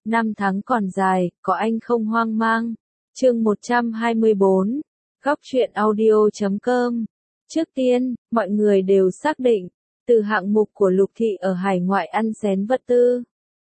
Năm tháng còn dài, có anh không hoang mang. Chương 124, Góc truyện audio.com. Trước tiên, mọi người đều xác định, từ hạng mục của Lục Thị ở hải ngoại ăn xén vật tư.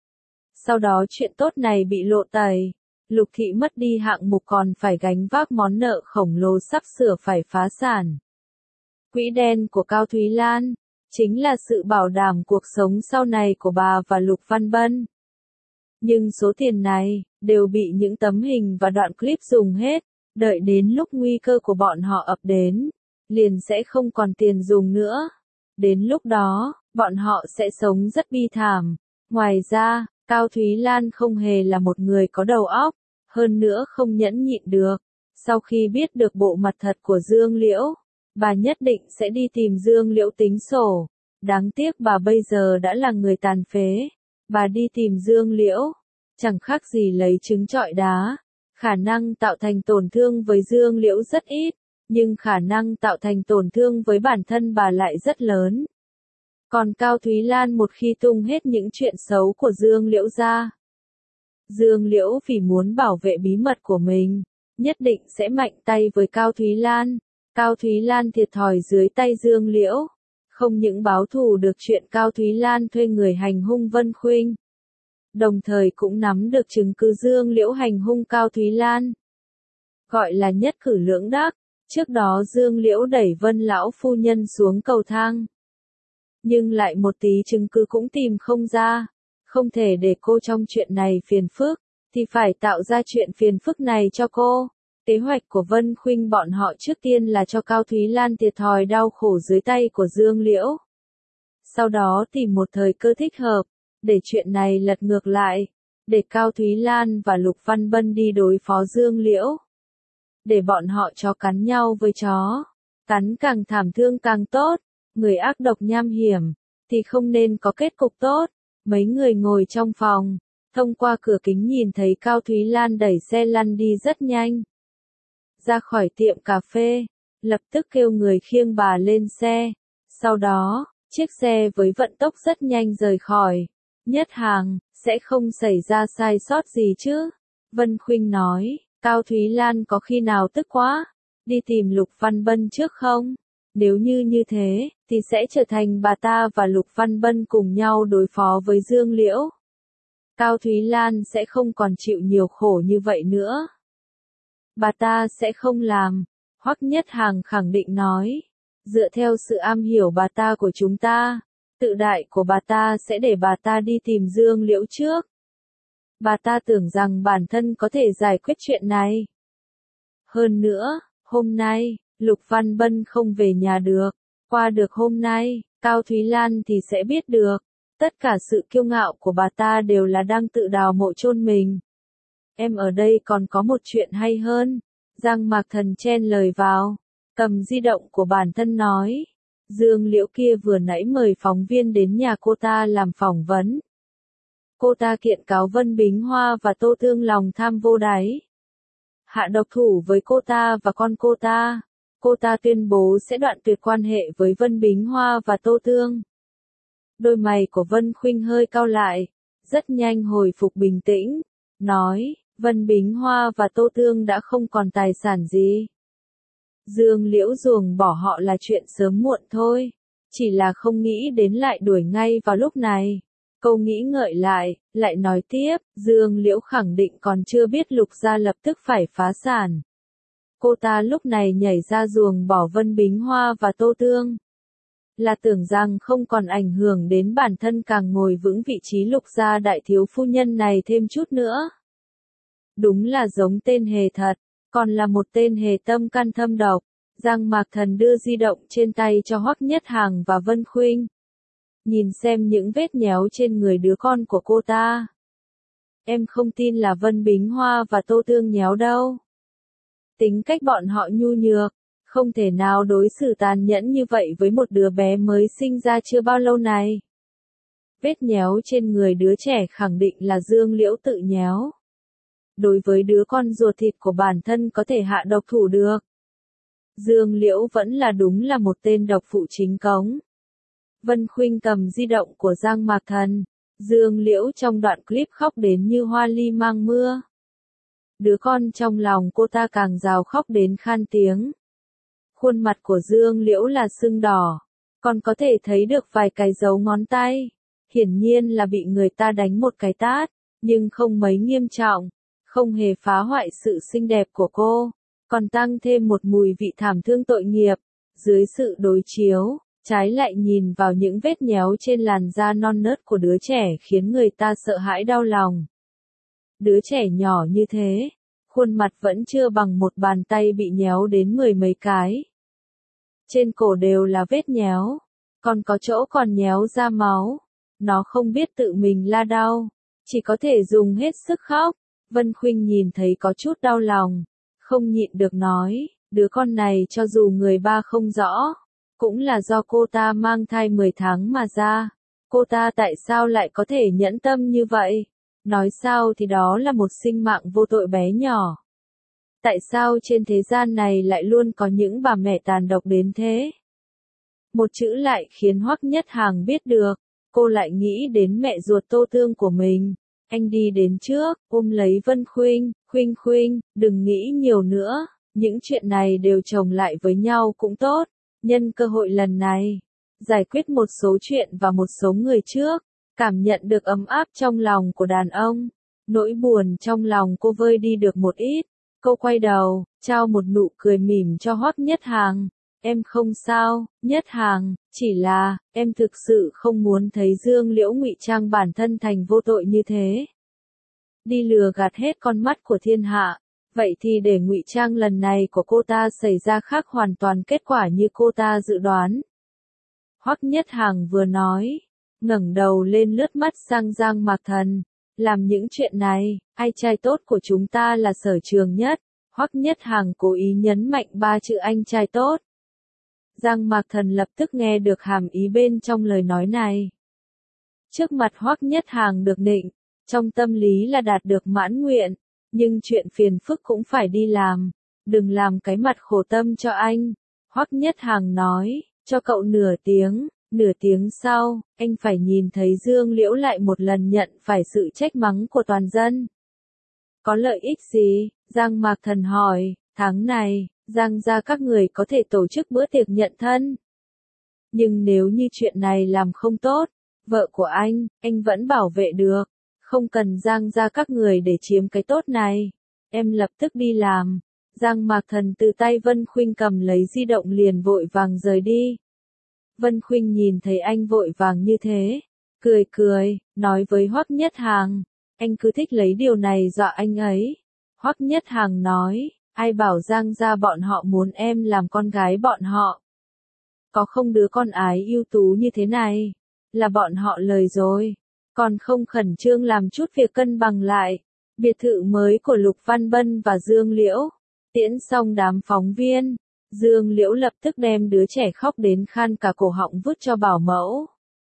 Sau đó chuyện tốt này bị lộ tẩy, Lục Thị mất đi hạng mục còn phải gánh vác món nợ khổng lồ sắp sửa phải phá sản. Quỹ đen của Cao Thúy Lan, chính là sự bảo đảm cuộc sống sau này của bà và Lục Văn Bân. Nhưng số tiền này, đều bị những tấm hình và đoạn clip dùng hết, đợi đến lúc nguy cơ của bọn họ ập đến, liền sẽ không còn tiền dùng nữa. Đến lúc đó, bọn họ sẽ sống rất bi thảm. Ngoài ra, Cao Thúy Lan không hề là một người có đầu óc, hơn nữa không nhẫn nhịn được. Sau khi biết được bộ mặt thật của Dương Liễu, bà nhất định sẽ đi tìm Dương Liễu tính sổ. Đáng tiếc bà bây giờ đã là người tàn phế. Bà đi tìm Dương Liễu, chẳng khác gì lấy trứng trọi đá. Khả năng tạo thành tổn thương với Dương Liễu rất ít, nhưng khả năng tạo thành tổn thương với bản thân bà lại rất lớn. Còn Cao Thúy Lan một khi tung hết những chuyện xấu của Dương Liễu ra, Dương Liễu vì muốn bảo vệ bí mật của mình, nhất định sẽ mạnh tay với Cao Thúy Lan. Cao Thúy Lan thiệt thòi dưới tay Dương Liễu, không những báo thù được chuyện Cao Thúy Lan thuê người hành hung Vân Khuynh, đồng thời cũng nắm được chứng cứ Dương Liễu hành hung Cao Thúy Lan. Gọi là nhất cử lưỡng đắc, trước đó Dương Liễu đẩy Vân lão phu nhân xuống cầu thang. Nhưng lại một tí chứng cứ cũng tìm không ra, không thể để cô trong chuyện này phiền phức, thì phải tạo ra chuyện phiền phức này cho cô. Kế hoạch của Vân Khuynh bọn họ trước tiên là cho Cao Thúy Lan thiệt thòi đau khổ dưới tay của Dương Liễu. Sau đó tìm một thời cơ thích hợp, để chuyện này lật ngược lại, để Cao Thúy Lan và Lục Văn Bân đi đối phó Dương Liễu. Để bọn họ chó cắn nhau với chó, cắn càng thảm thương càng tốt, người ác độc nham hiểm, thì không nên có kết cục tốt. Mấy người ngồi trong phòng, thông qua cửa kính nhìn thấy Cao Thúy Lan đẩy xe lăn đi rất nhanh. Ra khỏi tiệm cà phê, lập tức kêu người khiêng bà lên xe. Sau đó, chiếc xe với vận tốc rất nhanh rời khỏi. Nhất hàng, sẽ không xảy ra sai sót gì chứ? Vân Khuynh nói, Cao Thúy Lan có khi nào tức quá, đi tìm Lục Văn Bân trước không? Nếu như thế, thì sẽ trở thành bà ta và Lục Văn Bân cùng nhau đối phó với Dương Liễu. Cao Thúy Lan sẽ không còn chịu nhiều khổ như vậy nữa. Bà ta sẽ không làm, Hoắc Nhất Hàng khẳng định nói. Dựa theo sự am hiểu bà ta của chúng ta, tự đại của bà ta sẽ để bà ta đi tìm Dương Liễu trước. Bà ta tưởng rằng bản thân có thể giải quyết chuyện này. Hơn nữa, hôm nay, Lục Văn Bân không về nhà được. Qua được hôm nay, Cao Thúy Lan thì sẽ biết được. Tất cả sự kiêu ngạo của bà ta đều là đang tự đào mộ chôn mình. Em ở đây còn có một chuyện hay hơn. Giang Mạc Thần chen lời vào, cầm di động của bản thân nói. Dương Liễu kia vừa nãy mời phóng viên đến nhà cô ta làm phỏng vấn. Cô ta kiện cáo Vân Bính Hoa và Tô Thương lòng tham vô đáy. Hạ độc thủ với cô ta và con cô ta. Cô ta tuyên bố sẽ đoạn tuyệt quan hệ với Vân Bính Hoa và Tô Thương. Đôi mày của Vân Khuynh hơi cau lại, rất nhanh hồi phục bình tĩnh, nói, Vân Bính Hoa và Tô Thương đã không còn tài sản gì. Dương Liễu ruồng bỏ họ là chuyện sớm muộn thôi, chỉ là không nghĩ đến lại đuổi ngay vào lúc này. Câu nghĩ ngợi lại nói tiếp, Dương Liễu khẳng định còn chưa biết Lục gia lập tức phải phá sản. Cô ta lúc này nhảy ra ruồng bỏ Vân Bính Hoa và Tô Thương. Là tưởng rằng không còn ảnh hưởng đến bản thân càng ngồi vững vị trí Lục gia đại thiếu phu nhân này thêm chút nữa. Đúng là giống tên hề thật, còn là một tên hề tâm can thâm độc. Giang Mạc Thần đưa di động trên tay cho Hoắc Nhất Hàng và Vân Khuynh. Nhìn xem những vết nhéo trên người đứa con của cô ta. Em không tin là Vân Bính Hoa và Tô Thương nhéo đâu. Tính cách bọn họ nhu nhược, không thể nào đối xử tàn nhẫn như vậy với một đứa bé mới sinh ra chưa bao lâu này. Vết nhéo trên người đứa trẻ khẳng định là Dương Liễu tự nhéo. Đối với đứa con ruột thịt của bản thân có thể hạ độc thủ được. Dương Liễu vẫn là đúng là một tên độc phụ chính cống. Vân Khuynh cầm di động của Giang Mạc Thần, Dương Liễu trong đoạn clip khóc đến như hoa ly mang mưa. Đứa con trong lòng cô ta càng rào khóc đến khan tiếng. Khuôn mặt của Dương Liễu là sưng đỏ, còn có thể thấy được vài cái dấu ngón tay. Hiển nhiên là bị người ta đánh một cái tát, nhưng không mấy nghiêm trọng, không hề phá hoại sự xinh đẹp của cô, còn tăng thêm một mùi vị thảm thương tội nghiệp. Dưới sự đối chiếu, trái lại nhìn vào những vết nhéo trên làn da non nớt của đứa trẻ khiến người ta sợ hãi đau lòng. Đứa trẻ nhỏ như thế, khuôn mặt vẫn chưa bằng một bàn tay bị nhéo đến mười mấy cái. Trên cổ đều là vết nhéo, còn có chỗ còn nhéo ra máu. Nó không biết tự mình la đau, chỉ có thể dùng hết sức khóc. Vân Khuynh nhìn thấy có chút đau lòng, không nhịn được nói, đứa con này cho dù người ba không rõ, cũng là do cô ta mang thai 10 tháng mà ra. Cô ta tại sao lại có thể nhẫn tâm như vậy? Nói sao thì đó là một sinh mạng vô tội bé nhỏ. Tại sao trên thế gian này lại luôn có những bà mẹ tàn độc đến thế? Một chữ lại khiến Hoắc Nhất Hàng biết được, cô lại nghĩ đến mẹ ruột Tô Tương của mình. Anh đi đến trước, ôm lấy Vân Khuynh, Khuynh Khuynh, đừng nghĩ nhiều nữa, những chuyện này đều chồng lại với nhau cũng tốt. Nhân cơ hội lần này, giải quyết một số chuyện và một số người trước, cảm nhận được ấm áp trong lòng của đàn ông. Nỗi buồn trong lòng cô vơi đi được một ít. Cô quay đầu, trao một nụ cười mỉm cho Hoắc Nhất Hàng. Em không sao, Nhất Hàng, chỉ là, em thực sự không muốn thấy Dương Liễu ngụy trang bản thân thành vô tội như thế. Đi lừa gạt hết con mắt của thiên hạ, vậy thì để ngụy trang lần này của cô ta xảy ra khác hoàn toàn kết quả như cô ta dự đoán. Hoắc Nhất Hàng vừa nói, ngẩng đầu lên lướt mắt sang Giang Mạc Thần. Làm những chuyện này, ai trai tốt của chúng ta là sở trường nhất. Hoắc Nhất Hàng cố ý nhấn mạnh ba chữ anh trai tốt. Giang Mạc Thần lập tức nghe được hàm ý bên trong lời nói này. Trước mặt Hoắc Nhất Hàng được nịnh, trong tâm lý là đạt được mãn nguyện, nhưng chuyện phiền phức cũng phải đi làm, đừng làm cái mặt khổ tâm cho anh. Hoắc Nhất Hàng nói, cho cậu nửa tiếng sau, anh phải nhìn thấy Dương Liễu lại một lần nhận phải sự trách mắng của toàn dân. Có lợi ích gì? Giang Mạc Thần hỏi, tháng này, Giang gia các người có thể tổ chức bữa tiệc nhận thân. Nhưng nếu như chuyện này làm không tốt, vợ của anh vẫn bảo vệ được. Không cần Giang gia các người để chiếm cái tốt này. Em lập tức đi làm. Giang Mạc Thần từ tay Vân Khuynh cầm lấy di động liền vội vàng rời đi. Vân Khuynh nhìn thấy anh vội vàng như thế, cười, nói với Hoắc Nhất Hàng, anh cứ thích lấy điều này dọa anh ấy. Hoắc Nhất Hàng nói, ai bảo Giang gia bọn họ muốn em làm con gái bọn họ. Có không đứa con ái ưu tú như thế này, là bọn họ lời rồi, còn không khẩn trương làm chút việc cân bằng lại. Biệt thự mới của Lục Văn Bân và Dương Liễu, tiễn xong đám phóng viên. Dương Liễu lập tức đem đứa trẻ khóc đến khan cả cổ họng vứt cho bảo mẫu.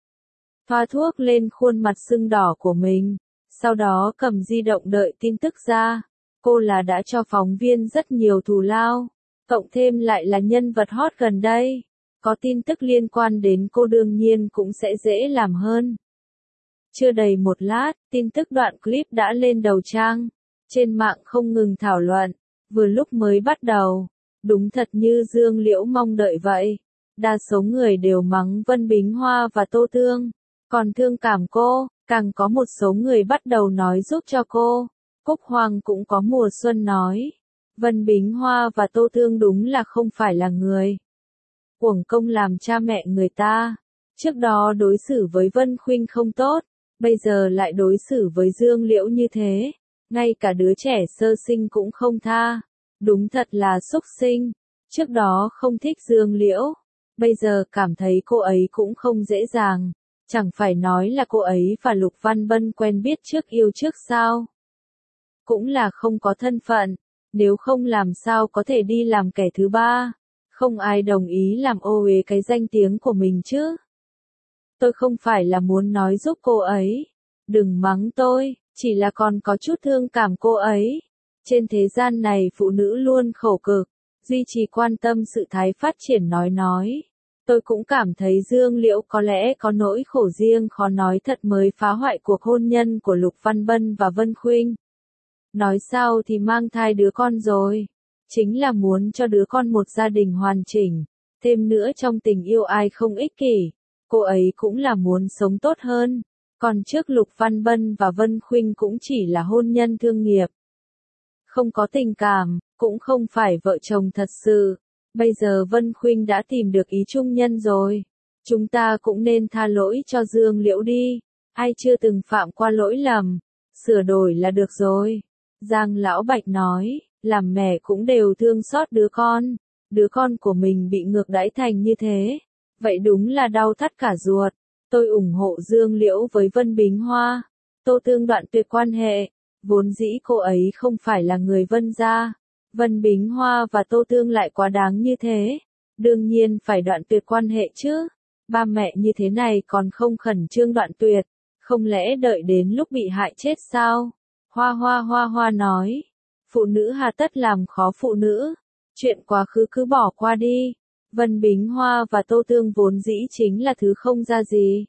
Thoa thuốc lên khuôn mặt sưng đỏ của mình, sau đó cầm di động đợi tin tức ra. Cô là đã cho phóng viên rất nhiều thù lao, cộng thêm lại là nhân vật hot gần đây. Có tin tức liên quan đến cô đương nhiên cũng sẽ dễ làm hơn. Chưa đầy một lát, tin tức đoạn clip đã lên đầu trang. Trên mạng không ngừng thảo luận, vừa lúc mới bắt đầu. Đúng thật như Dương Liễu mong đợi vậy. Đa số người đều mắng Vân Bính Hoa và Tô Tương. Còn thương cảm cô, càng có một số người bắt đầu nói giúp cho cô. Cúc Hoàng cũng có mùa xuân nói. Vân Bính Hoa và Tô Tương đúng là không phải là người. Uổng công làm cha mẹ người ta. Trước đó đối xử với Vân Khuynh không tốt, bây giờ lại đối xử với Dương Liễu như thế. Ngay cả đứa trẻ sơ sinh cũng không tha. Đúng thật là xúc sinh. Trước đó không thích Dương Liễu, bây giờ cảm thấy cô ấy cũng không dễ dàng. Chẳng phải nói là cô ấy và Lục Văn Bân quen biết trước yêu trước sao? Cũng là không có thân phận, nếu không làm sao có thể đi làm kẻ thứ ba. Không ai đồng ý làm ô uế cái danh tiếng của mình chứ. Tôi không phải là muốn nói giúp cô ấy. Đừng mắng tôi, chỉ là còn có chút thương cảm cô ấy. Trên thế gian này phụ nữ luôn khổ cực, duy trì quan tâm sự thái phát triển nói. Tôi cũng cảm thấy Dương Liễu có lẽ có nỗi khổ riêng khó nói thật mới phá hoại cuộc hôn nhân của Lục Văn Bân và Vân Khuynh. Nói sao thì mang thai đứa con rồi. Chính là muốn cho đứa con một gia đình hoàn chỉnh. Thêm nữa trong tình yêu ai không ích kỷ. Cô ấy cũng là muốn sống tốt hơn. Còn trước Lục Văn Bân và Vân Khuynh cũng chỉ là hôn nhân thương nghiệp. Không có tình cảm, cũng không phải vợ chồng thật sự. Bây giờ Vân Khuynh đã tìm được ý chung nhân rồi. Chúng ta cũng nên tha lỗi cho Dương Liễu đi. Ai chưa từng phạm qua lỗi lầm, sửa đổi là được rồi. Giang Lão Bạch nói, làm mẹ cũng đều thương xót đứa con. Đứa con của mình bị ngược đãi thành như thế. Vậy đúng là đau thắt cả ruột. Tôi ủng hộ Dương Liễu với Vân Bính Hoa. Tô Tương đoạn tuyệt quan hệ. Vốn dĩ cô ấy không phải là người Vân gia. Vân Bính Hoa và Tô Tương lại quá đáng như thế. Đương nhiên phải đoạn tuyệt quan hệ chứ. Ba mẹ như thế này còn không khẩn trương đoạn tuyệt. Không lẽ đợi đến lúc bị hại chết sao? Hoa nói. Phụ nữ hà tất làm khó phụ nữ. Chuyện quá khứ cứ bỏ qua đi. Vân Bính Hoa và Tô Tương vốn dĩ chính là thứ không ra gì.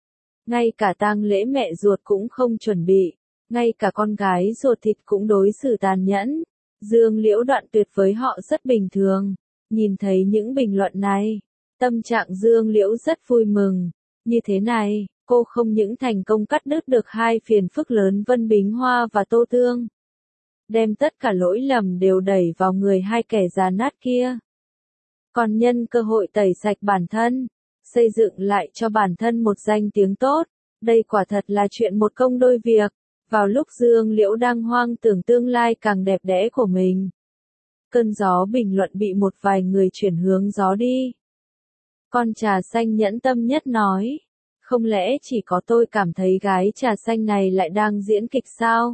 Ngay cả tang lễ mẹ ruột cũng không chuẩn bị. Ngay cả con gái ruột thịt cũng đối xử tàn nhẫn. Dương Liễu đoạn tuyệt với họ rất bình thường. Nhìn thấy những bình luận này, tâm trạng Dương Liễu rất vui mừng. Như thế này, cô không những thành công cắt đứt được hai phiền phức lớn Vân Bính Hoa và Tô Tương. Đem tất cả lỗi lầm đều đẩy vào người hai kẻ già nát kia. Còn nhân cơ hội tẩy sạch bản thân, xây dựng lại cho bản thân một danh tiếng tốt. Đây quả thật là chuyện một công đôi việc. Vào lúc Dương Liễu đang hoang tưởng tương lai càng đẹp đẽ của mình. Cơn gió bình luận bị một vài người chuyển hướng gió đi. Con trà xanh nhẫn tâm nhất nói. Không lẽ chỉ có tôi cảm thấy gái trà xanh này lại đang diễn kịch sao?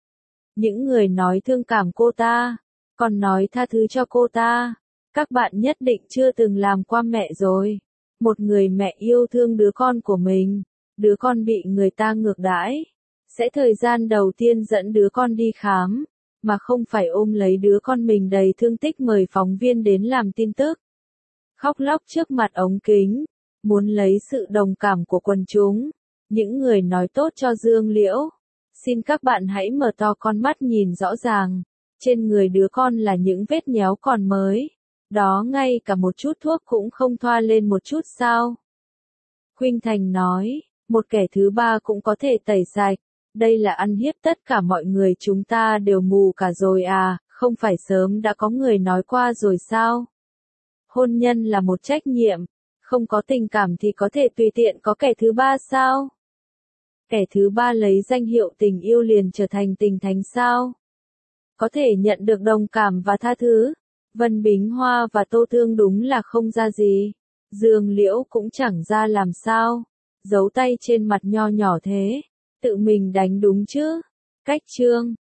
Những người nói thương cảm cô ta, còn nói tha thứ cho cô ta. Các bạn nhất định chưa từng làm qua mẹ rồi. Một người mẹ yêu thương đứa con của mình. Đứa con bị người ta ngược đãi. Sẽ thời gian đầu tiên dẫn đứa con đi khám, mà không phải ôm lấy đứa con mình đầy thương tích mời phóng viên đến làm tin tức. Khóc lóc trước mặt ống kính, muốn lấy sự đồng cảm của quần chúng. Những người nói tốt cho Dương Liễu. Xin các bạn hãy mở to con mắt nhìn rõ ràng. Trên người đứa con là những vết nhéo còn mới. Đó ngay cả một chút thuốc cũng không thoa lên một chút sao. Khuynh Thành nói, một kẻ thứ ba cũng có thể tẩy sạch. Đây là ăn hiếp tất cả mọi người, chúng ta đều mù cả rồi à, không phải sớm đã có người nói qua rồi sao? Hôn nhân là một trách nhiệm, không có tình cảm thì có thể tùy tiện có kẻ thứ ba sao? Kẻ thứ ba lấy danh hiệu tình yêu liền trở thành tình thánh sao? Có thể nhận được đồng cảm và tha thứ. Vân Bính Hoa và Tô Tương đúng là không ra gì. Dương Liễu cũng chẳng ra làm sao. Giấu tay trên mặt nho nhỏ thế. Tự mình đánh đúng chứ. Cách chương